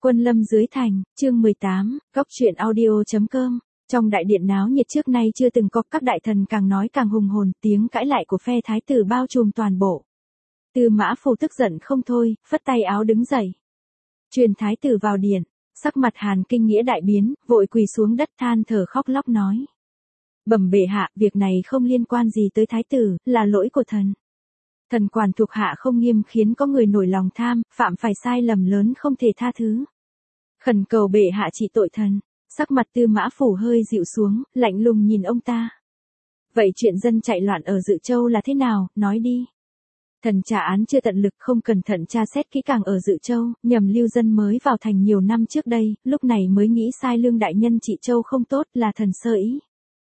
Quân lâm dưới thành, chương 18, góc truyện audio.com. Trong đại điện náo nhiệt trước nay chưa từng có, các đại thần càng nói càng hùng hồn, tiếng cãi lại của phe thái tử bao trùm toàn bộ. Tư Mã Phủ tức giận không thôi, phất tay áo đứng dậy. Truyền thái tử vào điện, sắc mặt Hàn Kinh Nghĩa đại biến, vội quỳ xuống đất than thở khóc lóc nói: Bẩm bệ hạ, việc này không liên quan gì tới thái tử, là lỗi của thần. Thần quản thuộc hạ không nghiêm khiến có người nổi lòng tham, phạm phải sai lầm lớn không thể tha thứ. Khẩn cầu bệ hạ trị tội thần. Sắc mặt Tư Mã Phủ hơi dịu xuống, lạnh lùng nhìn ông ta. Vậy chuyện dân chạy loạn ở Dự Châu là thế nào, nói đi. Thần trả án chưa tận lực, không cẩn thận tra xét kỹ càng ở Dự Châu, nhầm lưu dân mới vào thành nhiều năm trước đây, lúc này mới nghĩ sai Lương đại nhân trị Châu không tốt, là thần sơ ý.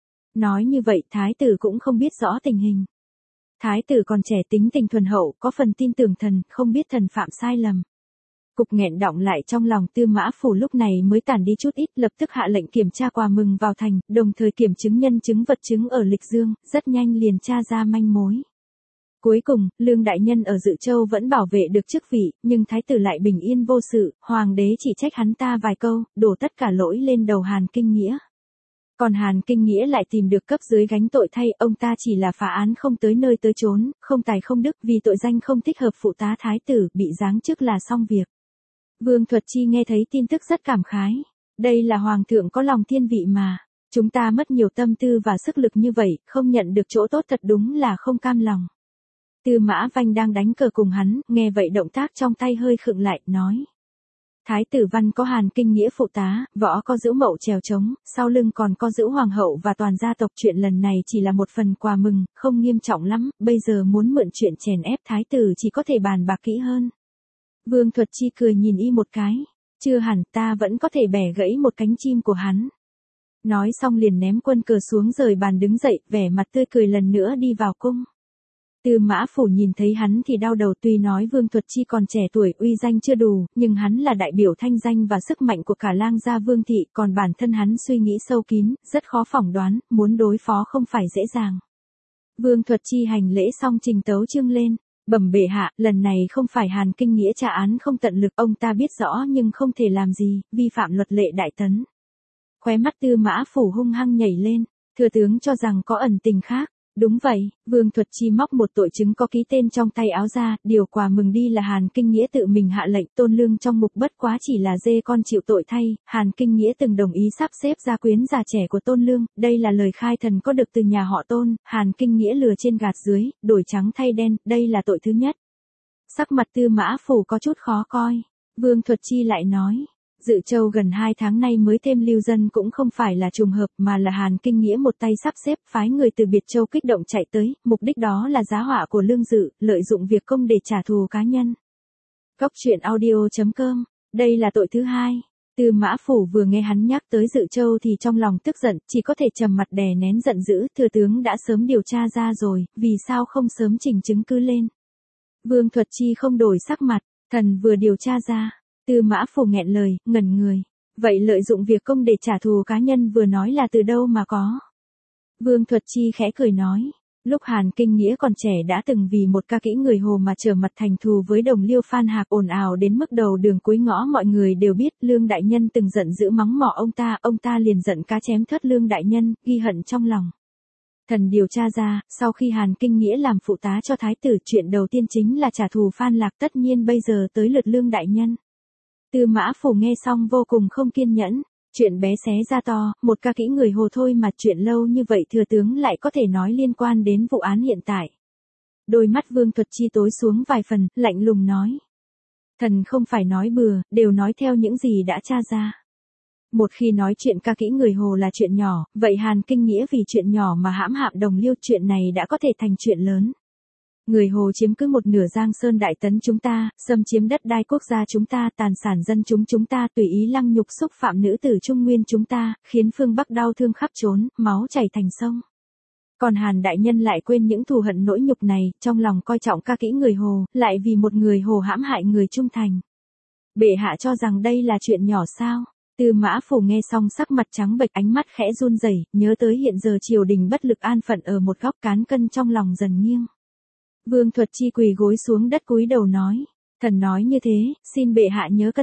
Nói như vậy thái tử cũng không biết rõ tình hình. Thái tử còn trẻ, tính tình thuần hậu, có phần tin tưởng thần, không biết thần phạm sai lầm. Cục nghẹn đọng lại trong lòng Tư Mã Phủ lúc này mới tản đi chút ít, lập tức hạ lệnh kiểm tra quà mừng vào thành, đồng thời kiểm chứng nhân chứng vật chứng ở Lịch Dương, rất nhanh liền tra ra manh mối. Cuối cùng, Lương đại nhân ở Dự Châu vẫn bảo vệ được chức vị, nhưng thái tử lại bình yên vô sự, hoàng đế chỉ trách hắn ta vài câu, đổ tất cả lỗi lên đầu Hàn Kinh Nghĩa. Còn Hàn Kinh Nghĩa lại tìm được cấp dưới gánh tội thay, ông ta chỉ là phá án không tới nơi tới chốn, không tài không đức, vì tội danh không thích hợp phụ tá thái tử, bị giáng chức là xong việc. Vương Thuật Chi nghe thấy tin tức rất cảm khái. Đây là hoàng thượng có lòng thiên vị mà. Chúng ta mất nhiều tâm tư và sức lực như vậy, không nhận được chỗ tốt thật đúng là không cam lòng. Tư Mã Vanh đang đánh cờ cùng hắn, nghe vậy động tác trong tay hơi khựng lại, nói. Thái tử Văn có Hàn Kinh Nghĩa phụ tá, võ có Dữu Mậu chèo trống, sau lưng còn có Dữu Hoàng hậu và toàn gia tộc. Chuyện lần này chỉ là một phần quà mừng, không nghiêm trọng lắm, bây giờ muốn mượn chuyện chèn ép thái tử chỉ có thể bàn bạc kỹ hơn. Vương Thuật Chi cười nhìn y một cái. Chưa hẳn, ta vẫn có thể bẻ gãy một cánh chim của hắn. Nói xong liền ném quân cờ xuống rời bàn đứng dậy, vẻ mặt tươi cười lần nữa đi vào cung. Tư Mã Phủ nhìn thấy hắn thì đau đầu, tuy nói Vương Thuật Chi còn trẻ tuổi, uy danh chưa đủ, nhưng hắn là đại biểu thanh danh và sức mạnh của cả Lang gia Vương thị, còn bản thân hắn suy nghĩ sâu kín, rất khó phỏng đoán, muốn đối phó không phải dễ dàng. Vương Thuật Chi hành lễ xong trình tấu chương lên. Bẩm bệ hạ, lần này không phải Hàn Kinh Nghĩa trả án không tận lực, ông ta biết rõ nhưng không thể làm gì, vi phạm luật lệ đại tấn. Khóe mắt Tư Mã Phủ hung hăng nhảy lên, thừa tướng cho rằng có ẩn tình khác. Đúng vậy, Vương Thuật Chi móc một tội chứng có ký tên trong tay áo ra, điều quà mừng đi là Hàn Kinh Nghĩa tự mình hạ lệnh, Tôn Lương trong mục bất quá chỉ là dê con chịu tội thay, Hàn Kinh Nghĩa từng đồng ý sắp xếp gia quyến già trẻ của Tôn Lương, đây là lời khai thần có được từ nhà họ Tôn, Hàn Kinh Nghĩa lừa trên gạt dưới, đổi trắng thay đen, đây là tội thứ nhất. Sắc mặt Tư Mã Phủ có chút khó coi, Vương Thuật Chi lại nói. Dự Châu gần 2 tháng nay mới thêm lưu dân cũng không phải là trùng hợp mà là Hàn Kinh Nghĩa một tay sắp xếp phái người từ Biệt Châu kích động chạy tới, mục đích đó là giá họa của Lương Dự, lợi dụng việc công để trả thù cá nhân. Góc truyện audio.com, đây là tội thứ hai. Tư Mã Phủ vừa nghe hắn nhắc tới Dự Châu thì trong lòng tức giận, chỉ có thể trầm mặt đè nén giận dữ, thừa tướng đã sớm điều tra ra rồi, vì sao không sớm trình chứng cứ lên. Vương Thuật Chi không đổi sắc mặt, thần vừa điều tra ra. Tư Mã Phủ nghẹn lời, ngẩn người. Vậy lợi dụng việc công để trả thù cá nhân vừa nói là từ đâu mà có? Vương Thuật Chi khẽ cười nói. Lúc Hàn Kinh Nghĩa còn trẻ đã từng vì một ca kỹ người Hồ mà trở mặt thành thù với đồng liêu Phan Hạc, ồn ào đến mức đầu đường cuối ngõ mọi người đều biết. Lương đại nhân từng giận dữ mắng mỏ ông ta liền giận cá chém thớt Lương đại nhân, ghi hận trong lòng. Thần điều tra ra, sau khi Hàn Kinh Nghĩa làm phụ tá cho thái tử, chuyện đầu tiên chính là trả thù Phan Lạc, tất nhiên bây giờ tới lượt Lương đại nhân. Tư Mã Phủ nghe xong vô cùng không kiên nhẫn, chuyện bé xé ra to, một ca kỹ người Hồ thôi mà chuyện lâu như vậy thừa tướng lại có thể nói liên quan đến vụ án hiện tại. Đôi mắt Vương Thuật Chi tối xuống vài phần, lạnh lùng nói. Thần không phải nói bừa, đều nói theo những gì đã tra ra. Một khi nói chuyện ca kỹ người Hồ là chuyện nhỏ, vậy Hàn Kinh Nghĩa vì chuyện nhỏ mà hãm hạm đồng liêu, chuyện này đã có thể thành chuyện lớn. Người Hồ chiếm cứ một nửa Giang Sơn đại tấn chúng ta, xâm chiếm đất đai quốc gia chúng ta, tàn sản dân chúng ta, tùy ý lăng nhục xúc phạm nữ tử Trung Nguyên chúng ta, khiến phương Bắc đau thương khắp trốn, máu chảy thành sông. Còn Hàn đại nhân lại quên những thù hận nỗi nhục này, trong lòng coi trọng ca kỹ người Hồ, lại vì một người Hồ hãm hại người trung thành. Bệ hạ cho rằng đây là chuyện nhỏ sao? Tư Mã Phủ nghe xong sắc mặt trắng bệch, ánh mắt khẽ run rẩy, nhớ tới hiện giờ triều đình bất lực an phận ở một góc, cán cân trong lòng dần nghiêng. Vương Thuật Chi quỳ gối xuống đất cúi đầu nói, thần nói như thế, xin bệ hạ nhớ cân nhắc.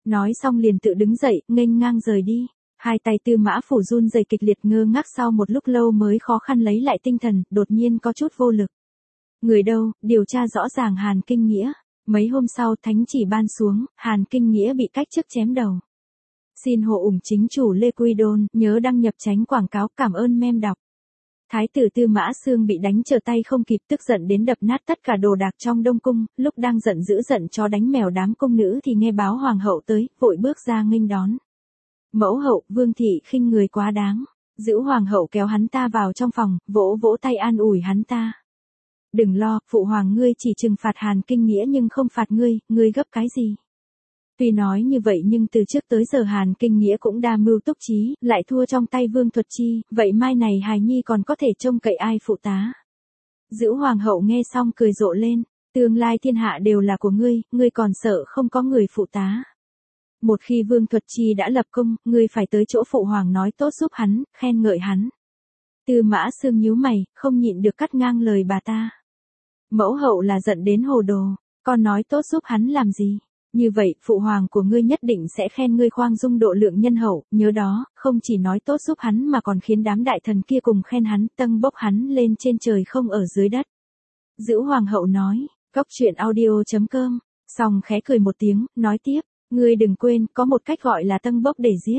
Nói xong liền tự đứng dậy, nghênh ngang rời đi. Hai tay Tư Mã Phủ run rẩy kịch liệt, ngơ ngác sau một lúc lâu mới khó khăn lấy lại tinh thần, đột nhiên có chút vô lực. Người đâu, điều tra rõ ràng Hàn Kinh Nghĩa. Mấy hôm sau thánh chỉ ban xuống, Hàn Kinh Nghĩa bị cách chức chém đầu. Xin hộ ủng chính chủ Lê Quy Đôn, nhớ đăng nhập tránh quảng cáo, cảm ơn mem đọc. Thái tử Tư Mã Xương bị đánh trở tay không kịp, tức giận đến đập nát tất cả đồ đạc trong Đông Cung, lúc đang giận dữ giận chó đánh mèo đám cung nữ thì nghe báo hoàng hậu tới, vội bước ra nghênh đón. Mẫu hậu, Vương thị khinh người quá đáng. Giữ hoàng hậu kéo hắn ta vào trong phòng, vỗ vỗ tay an ủi hắn ta. Đừng lo, phụ hoàng ngươi chỉ trừng phạt Hàn Kinh Nghĩa nhưng không phạt ngươi gấp cái gì? Tuy nói như vậy nhưng từ trước tới giờ Hàn Kinh Nghĩa cũng đa mưu túc trí, lại thua trong tay Vương Thuật Chi, vậy mai này hài nhi còn có thể trông cậy ai phụ tá? Giữ hoàng hậu nghe xong cười rộ lên, tương lai thiên hạ đều là của ngươi còn sợ không có người phụ tá. Một khi Vương Thuật Chi đã lập công, ngươi phải tới chỗ phụ hoàng nói tốt giúp hắn, khen ngợi hắn. Tư Mã Xương nhíu mày, không nhịn được cắt ngang lời bà ta. Mẫu hậu là giận đến hồ đồ, con nói tốt giúp hắn làm gì? Như vậy, phụ hoàng của ngươi nhất định sẽ khen ngươi khoang dung độ lượng nhân hậu, nhớ đó, không chỉ nói tốt giúp hắn mà còn khiến đám đại thần kia cùng khen hắn, tâng bốc hắn lên trên trời không ở dưới đất. Giữ hoàng hậu nói, Cóc truyện audio.com, xong khẽ cười một tiếng, nói tiếp, ngươi đừng quên, có một cách gọi là tâng bốc để giết.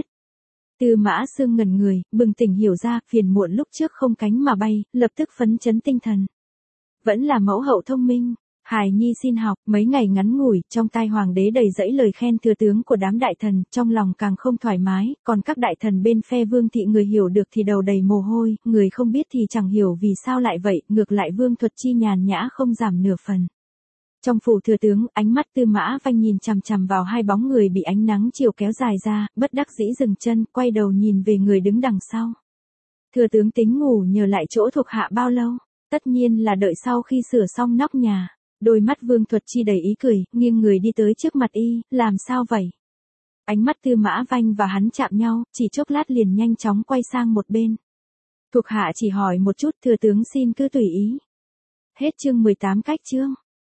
Tư Mã Xương ngẩn người, bừng tỉnh hiểu ra, phiền muộn lúc trước không cánh mà bay, lập tức phấn chấn tinh thần. Vẫn là mẫu hậu thông minh. Hài nhi xin học, mấy ngày ngắn ngủi, trong tai hoàng đế đầy dẫy lời khen thừa tướng của đám đại thần, trong lòng càng không thoải mái, còn các đại thần bên phe Vương thị người hiểu được thì đầu đầy mồ hôi, người không biết thì chẳng hiểu vì sao lại vậy, ngược lại Vương Thuật Chi nhàn nhã không giảm nửa phần. Trong phủ thừa tướng, ánh mắt Tư Mã Vanh nhìn chằm chằm vào hai bóng người bị ánh nắng chiều kéo dài ra, bất đắc dĩ dừng chân, quay đầu nhìn về người đứng đằng sau. Thừa tướng tính ngủ nhờ lại chỗ thuộc hạ bao lâu? Tất nhiên là đợi sau khi sửa xong nóc nhà. Đôi mắt Vương Thuật Chi đầy ý cười, nghiêng người đi tới trước mặt y, làm sao vậy? Ánh mắt Tư Mã Vanh và hắn chạm nhau, chỉ chốc lát liền nhanh chóng quay sang một bên. Thuộc hạ chỉ hỏi một chút, thừa tướng xin cứ tùy ý. Hết chương 18 cách chương.